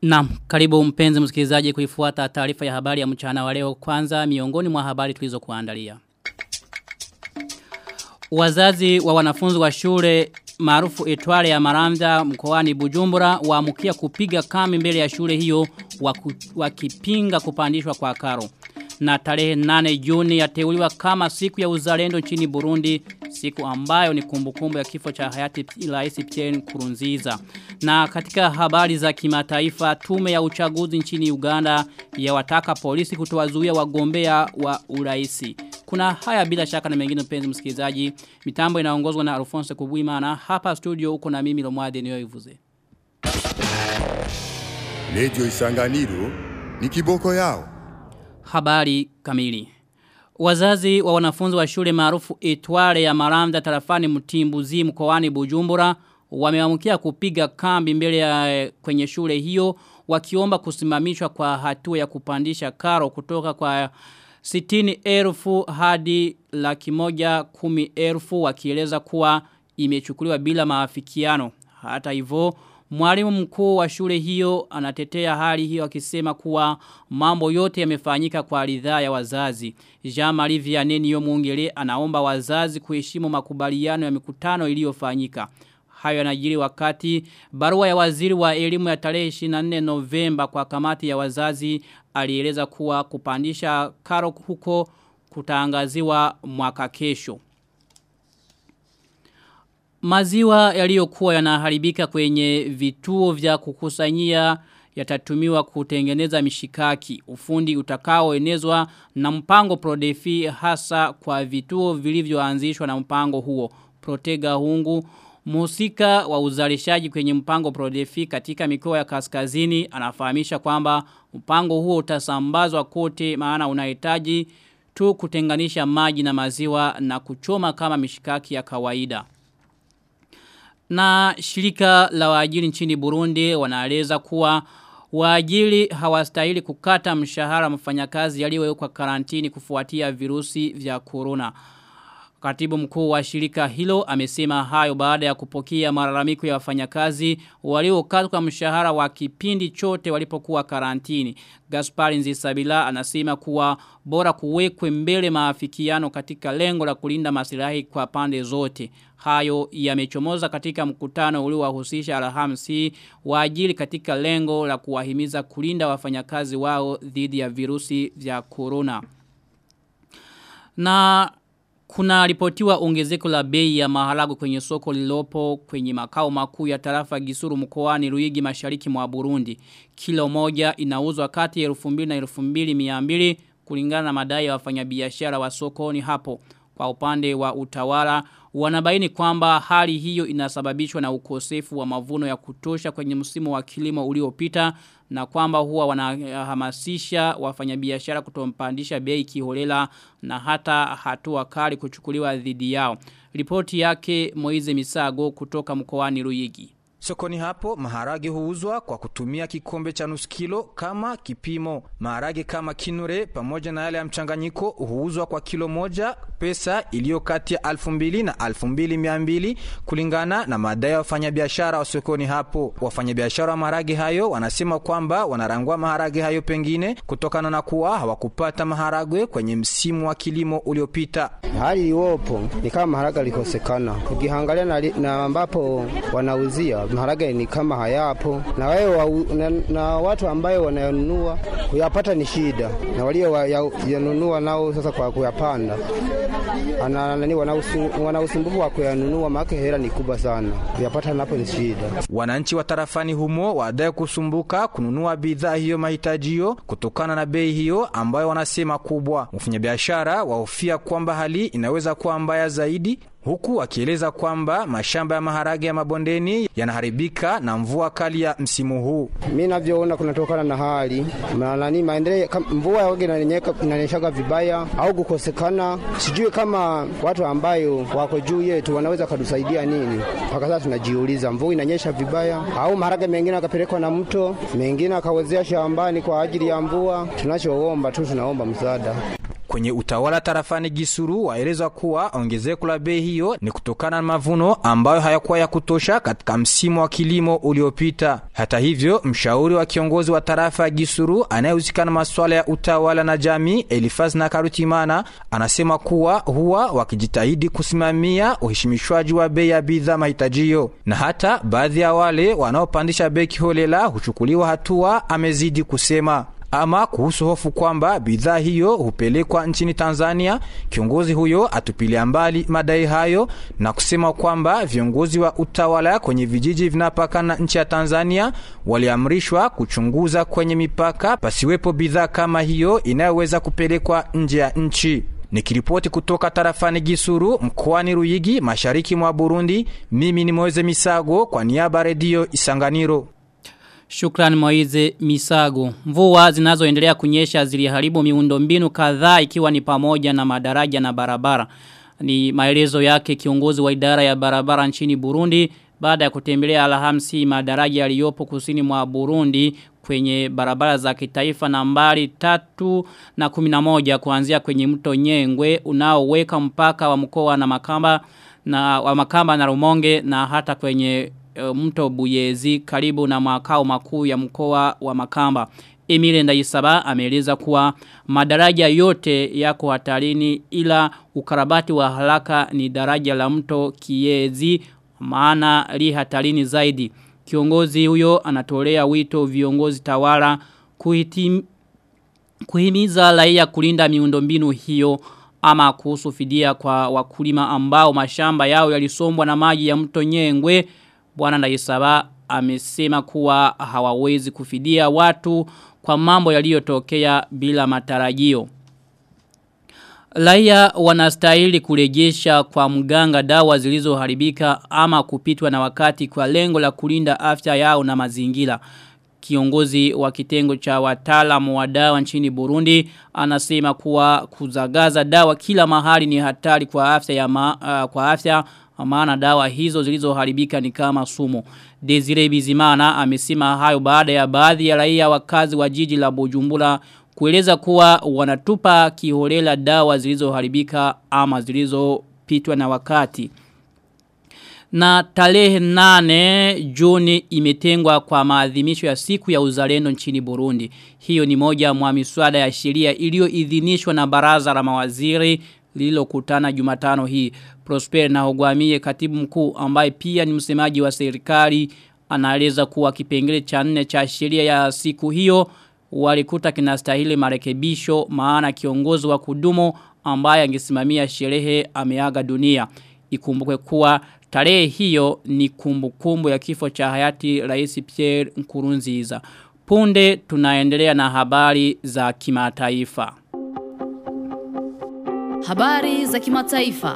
Naam, karibu mpenzi msikilizaji kuifuata taarifa ya habari ya mchana wa leo. Kwanza miongoni mwa habari tulizokuandalia. Wazazi wa wanafunzi wa shule maarufu Etwale ya Maramvya mkoani Bujumbura waamukia kupiga kambi mbele ya shule hiyo wakipinga kupandishwa kwa karo. Na tarehe 8 Juni yateuliwa kama siku ya uzalendo nchini Burundi, siku ambayo ni kumbukumbu ya kifo cha hayati Rais Pierre Nkurunziza. Na katika habari za kimataifa, tume ya uchaguzi nchini Uganda yawataka polisi kutowazuia wagombea wa uraisi. Kuna haya bila shaka na mengine mpenzi msikilizaji. Mitambo inaongozwa na Alphonse Kubwimana. Hapa studio uko na mimi Lomwade Niyoivuze. Radio Isanganiro ni kiboko yao. Habari kamili. Wazazi wa wanafunzi wa shule maarufu Etwale ya Maramvya tarafani Mtimbuzi mkoani Bujumbura wameamkia kupiga kambi mbele ya kwenye shule hiyo wakiomba kusimamishwa kwa hatua ya kupandisha karo kutoka kwa 60,000 hadi 110,000 wakieleza kuwa imechukuliwa bila maafikiano. Hata hivyo mwalimu mkuu wa shule hiyo anatetea hali hiyo akisema kuwa mambo yote yamefanyika kwa ridhaa ya wazazi. Jean-Marie Vianney Niyomwungere anaomba wazazi kuheshimu makubaliano ya mikutano iliyofanyika. Hayo yanajiri wakati barua ya waziri wa elimu ya tarehe 24 Novemba kwa kamati ya wazazi alieleza kuwa kupandisha karo huko kutaangaziwa mwaka kesho. Maziwa yaliyokuwa yanaharibika kwenye vituo vya kukusanyia yatatumiwa kutengeneza mishikaki. Ufundi utakaoenezwa na mpango Prodefi hasa kwa vituo vilivyoanzishwa na mpango huo. Protega Hungu, mhusika wa uzalishaji kwenye mpango Prodefi katika mikoa ya kaskazini, anafahamisha kwamba mpango huo utasambazwa kote maana unahitaji tu kutenganisha maji na maziwa na kuchoma kama mishikaki ya kawaida. Na shirika la waajiri nchini Burundi wanaeleza kuwa waajiri hawastahili kukata mshahara mfanyakazi aliyewekwa karantini kufuatia virusi vya corona. Katibu mkuu wa shirika hilo amesema hayo baada ya kupokea malalamiko ya wafanyakazi waliokatwa mshahara wa kipindi chote walipokuwa karantini. Gaspar Nzisabila anasema kuwa bora kuwekwe mbele maafikiano katika lengo la kulinda maslahi kwa pande zote. Hayo yamechomoza katika mkutano uliowahusisha Alhamisi waajiri katika lengo la kuwahimiza kulinda wafanyakazi wao dhidi ya virusi vya corona. Na kuna ripotiwa ongezeko la bei ya maharagu kwenye soko lilopo kwenye makao makuu ya tarafa Gisuru mkoani Ruyigi mashariki mwa Burundi. Kilo moja inauzwa kati ya 2,000 na 2,200 kulingana na madai ya wafanyabiashara wa sokoni hapo. Kwa upande wa utawala wanabaini kwamba hali hiyo inasababishwa na ukosefu wa mavuno ya kutosha kwenye msimu wa kilimo uliopita na kwamba huwa wanahamasisha wafanyabiashara kutompandisha bei kiholela na hata hatua kali kuchukuliwa dhidi yao. Ripoti yake Moize Misago kutoka mkoani Ruyigi. Sokoni hapo maharage huuzwa kwa kutumia kikombe cha nusu kilo kama kipimo. Maharage kama kinure pamoja na yale ya mchanganyiko huuzwa kwa kilo moja pesa iliyo kati ya 2,000 na 2,200 kulingana na madai ya wafanyabiashara wa sokoni hapo. Wafanyabiashara wa maharage hayo wanasema kwamba wanarangua maharage hayo pengine kutokana na kuwa hawakupata maharage kwenye msimu wa kilimo uliopita. Hali iwopo ni kama maharage yalikosekana. Ukiangalia na ambapo wanauzia maharage ni kama hayapo na na watu ambao wanayonunua kuyapata ni shida na walio yanunua nao sasa kwa kuyapanda wana usumbufu wa kuyanunua maana hela ni kubwa sana kuyapata napo ni shida. Wananchi wa tarafani humo wadai kusumbuka kununua bidhaa hiyo mahitajio kutokana na bei hiyo ambayo wanasema kubwa. Mfanyabiashara wahofia kwamba hali inaweza kuwa mbaya zaidi huku akieleza kwamba mashamba ya maharage ya mabondeni yanaharibika na mvua kali ya msimu huu. Mimi ninavyoona kunatokana na hali maendeleo mvua yote inanyesha vibaya au kukosekana. Sijui kama watu ambayo wako juu yetu wanaweza kutusaidia nini. Mpaka sasa tunajiuliza mvua inanyesha vibaya au maharage mengine akapelekwa na mto, mengine akawezea shambani kwa ajili ya mvua. Tunachoomba tu tunaomba msaada. kwenye utawala tarafani Gisuru waeleza kuwa ongezeko la bei hiyo ni kutokana na mavuno ambayo hayakuwa ya kutosha katika msimu wa kilimo uliopita. Hata hivyo, mshauri wa kiongozi wa tarafa Gisuru anayehusika na masuala ya utawala na jamii Elifaz Nakarutimana anasema kuwa huwa wakijitahidi kusimamia uheshimishwaji wa bei ya bidhaa mahitajio, na hata baadhi ya wale wanaopandisha bei kiholela huchukuliwa hatua, amezidi kusema. Ama kuhusu hofu kwamba bidhaa hiyo hupelekwa nchini Tanzania, kiongozi huyo atupilia mbali madai hayo na kusema kwamba viongozi wa utawala kwenye vijiji vinapakana nchi ya Tanzania waliamrishwa kuchunguza kwenye mipaka pasiwepo bidhaa kama hiyo inayoweza kupelekwa nje ya nchi. Nikiripoti kutoka tarafani Gisuru, mkoani Ruyigi, mashariki mwa Burundi, mimi ni Moize Misago kwa niaba Radio Isanganiro. Shukrani Moize Misago. Mvua zinazoendelea kunyesha ziliharibu miundombinu kadhaa ikiwa ni pamoja na madaraja na barabara. Ni maelezo yake kiongozi wa idara ya barabara nchini Burundi baada ya kutembelea Alhamisi madaraja yaliyopo kusini mwa Burundi kwenye barabara za kitaifa nambari 3 na 11 kuanzia kwenye mto Nyengwe unaoweka mpaka wa mkoa na Makamba na Rumonge na hata kwenye mto Buyezi karibu na makao makuu ya mkoa wa Makamba. Emile Ndayisaba ameeleza kuwa madaraja yote yako hatarini ila ukarabati wa haraka ni daraja la mto Kiezi maana li hatarini zaidi. Kiongozi huyo anatolea wito viongozi tawala kuhimiza raia kulinda miundombinu hiyo ama kuhusu fidia kwa wakulima ambao mashamba yao yalisombwa na maji ya mto Nyengwe. Bwana Ndayisaba amesema kuwa hawawezi kufidia watu kwa mambo yaliyotokea bila matarajio. Raia wanastahili kurejesha kwa mganga dawa zilizoharibika ama kupitwa na wakati kwa lengo la kulinda afya yao na mazingira. Kiongozi wa kitengo cha wataalamu wa dawa nchini Burundi anasema kuwa kuzagaza dawa kila mahali ni hatari kwa afya maana dawa hizo zilizoharibika ni kama sumu. Desire Bizimana amesema hayo baada ya baadhi ya raia wakazi wa jiji la Bujumbura kueleza kuwa wanatupa kiholela dawa zilizoharibika ama zilizopitwa na wakati. Na tarehe 8 Juni imetengwa kwa maadhimisho ya siku ya uzalendo nchini Burundi. Hiyo ni moja mwa miswada ya sheria iliyoidhinishwa na baraza la mawaziri lililokutana Jumatano hii. Prosper Nahogwamiye, katibu mkuu ambaye pia ni msemaji wa serikali, anaeleza kuwa kipengele cha 4 cha sheria ya siku hiyo walikuta kinastahili marekebisho maana kiongozi wa kudumu ambaye angesimamia sherehe ameaga dunia. Ikumbukwe kuwa tarehe hiyo ni kumbukumbu ya kifo cha hayati Rais Pierre Nkurunziza. Punde tunaendelea na habari za kimataifa. Habari za kimataifa.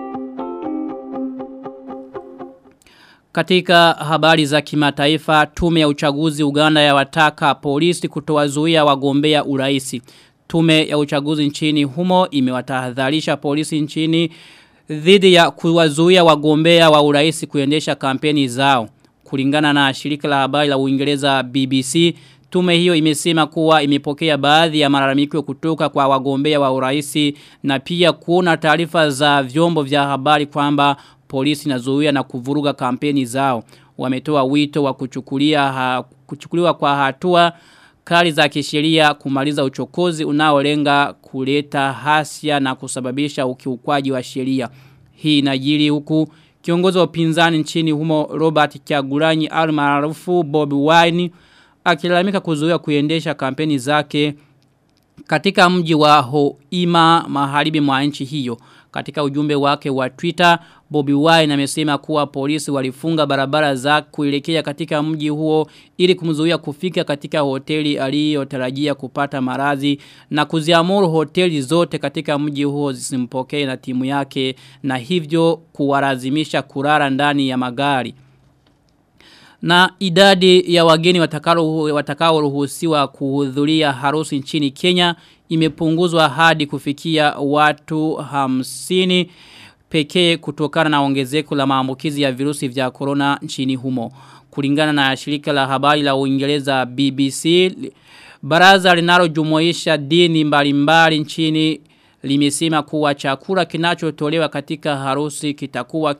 Katika habari za kimataifa, tume ya uchaguzi Uganda yawataka polisi kutowazuia wagombea uraisi. Tume ya uchaguzi nchini humo imewatahadharisha polisi nchini dhidi ya kuwazuia wagombea wa uraisi kuendesha kampeni zao. Kulingana na shirika la habari la Uingereza BBC, tume hiyo imesema kuwa imepokea baadhi ya malalamiko kutoka kwa wagombea wa uraisi na pia kuona taarifa za vyombo vya habari kwamba polisi inazuia na kuvuruga kampeni zao. Wametoa wito wa kuchukuliwa kwa hatua kali za kisheria kumaliza uchokozi unaolenga kuleta hasia na kusababisha ukiukwaji wa sheria. Hii inajiri huku kiongozi wa upinzani nchini humo Robert Kyagulanyi almaarufu Bobi Wine akilalamika kuzuia kuendesha kampeni zake katika mji wa Hoima magharibi mwa nchi hiyo. Katika ujumbe wake wa Twitter, Bobi Wine amesema kuwa polisi walifunga barabara za kuelekea katika mji huo ili kumzuia kufika katika hoteli aliyotarajia kupata maradhi na kuziamuru hoteli zote katika mji huo zisimpokee na timu yake na hivyo kuwalazimisha kulala ndani ya magari. Na idadi ya wageni watakaoruhusiwa kuhudhuria harusi nchini Kenya imepunguzwa hadi kufikia watu 50 pekee kutokana na ongezeko la maambukizi ya virusi vya corona nchini humo. Kulingana na shirika la habari la Uingereza BBC, baraza linalojumuisha dini mbalimbali nchini limesema kuwa chakula kinachotolewa katika harusi kitakuwa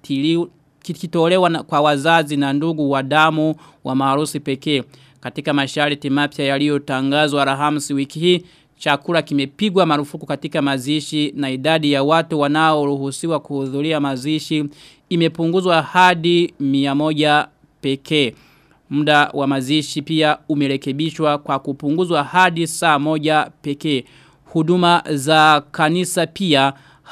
kikitolewa kwa wazazi na ndugu wa damu wa maharusi pekee. Katika masharti mapya yaliyotangazwa Alhamisi wiki hii, chakula kimepigwa marufuku katika mazishi na idadi ya watu wanaoruhusiwa kuhudhuria mazishi imepunguzwa hadi 100 pekee. Muda wa mazishi pia umerekebishwa kwa kupunguzwa hadi saa 1 pekee. Huduma za kanisa pia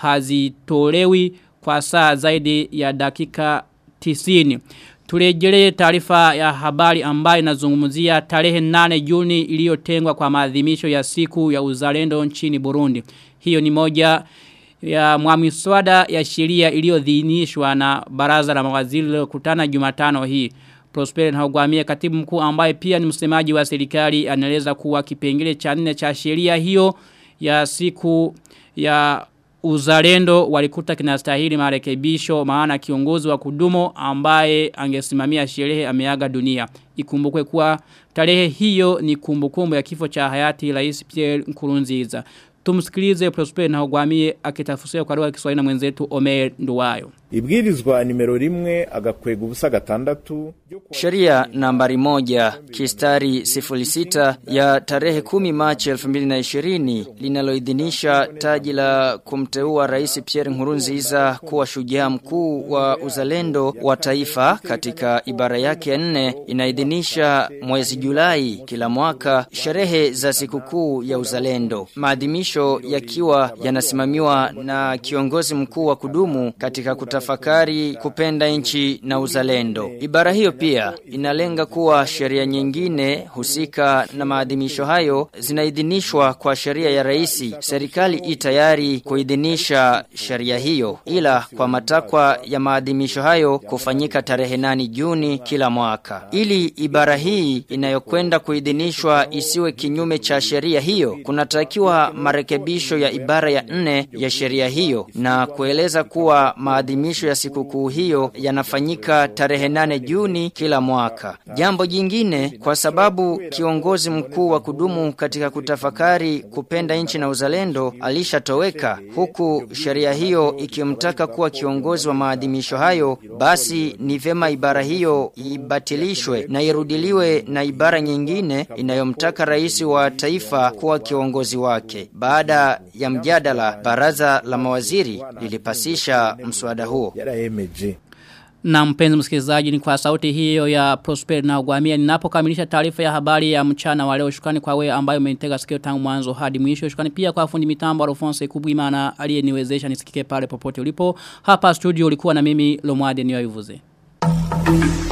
hazitolewi kwa saa zaidi ya dakika 90. Turejelee taarifa ya habari ambayo inazungumzia tarehe 8 Juni iliyotengwa kwa maadhimisho ya siku ya uzalendo nchini Burundi. Hiyo ni moja ya mwamiswada ya sheria iliyodhinishwa na baraza la mawaziri lililokutana Jumatano hii. Prosper Ntagwamiye, katibu mkuu ambaye pia ni msemaji wa serikali, anaeleza kuwa kipengele cha 4 cha sheria hiyo ya siku ya uzalendo walikuta kinastahili marekebisho, maana kiongozi wa kudumu ambaye angesimamia sherehe ameaga dunia. Ikumbukwe kuwa tarehe hiyo ni kumbukumbu ya kifo cha hayati Rais Pierre Nkurunziza. Tumsikilize Prosper Ntagwamiye akitafsiri kwa lugha ya Kiswahili na mwenzetu Omer Nduwayo. Ibwirizwa nimero 1 agakwega ubusa 6. Sheria nambari 1 kistari 06 ya tarehe 10 Machi 2020 linaloidhinisha taji la kumteua Rais Pierre Nkurunziza kuwa shujaa mkuu wa uzalendo wa taifa. Katika ibara yake ya 4 inaidhinisha mwezi Julai kila mwaka sherehe za sikukuu ya uzalendo, maadhimisho yakiwa yanasimamiwa na kiongozi mkuu wa kudumu katika kutafakari kupenda nchi na uzalendo. Ibara hiyo pia inalenga kuwa sheria nyingine husika na maadhimisho hayo zinaidhinishwa kwa sheria ya rais. Serikali itayari kuidhinisha sheria hiyo, ila kwa matakwa ya maadhimisho hayo kufanyika tarehe 8 Juni kila mwaka. Ili ibara hii inayokwenda kuidhinishwa isiwe kinyume cha sheria hiyo, kunatakiwa marekebisho ya ibara ya 4 ya sheria hiyo na kueleza kuwa maadhimisho ya sikukuu hiyo yanafanyika tarehe 8 Juni kila mwaka. Jambo jingine, kwa sababu kiongozi mkuu wa kudumu katika kutafakari kupenda nchi na uzalendo alishatoweka, huku sheria hiyo ikimtaka kuwa kiongozi wa maadhimisho hayo, basi ni vema ibara hiyo ibatilishwe na irudiliwe na ibara nyingine inayomtaka rais wa taifa kuwa kiongozi wake. Baada ya mjadala, baraza la mawaziri lilipasisha mswada huo. Na mpenzi msikilizaji, ni kwa sauti hiyo ya Prosper Ntagwamiye ninapokamilisha taarifa ya habari ya mchana wa leo. Shukrani kwa wewe ambaye umenitega sikio tangu mwanzo hadi mwisho. Shukrani pia kwa fundi mitambo Alphonse Kubwimana aliyeniwezesha nisikike pale popote ulipo. Hapa studio ulikuwa na mimi Lomwade Niyoivuze.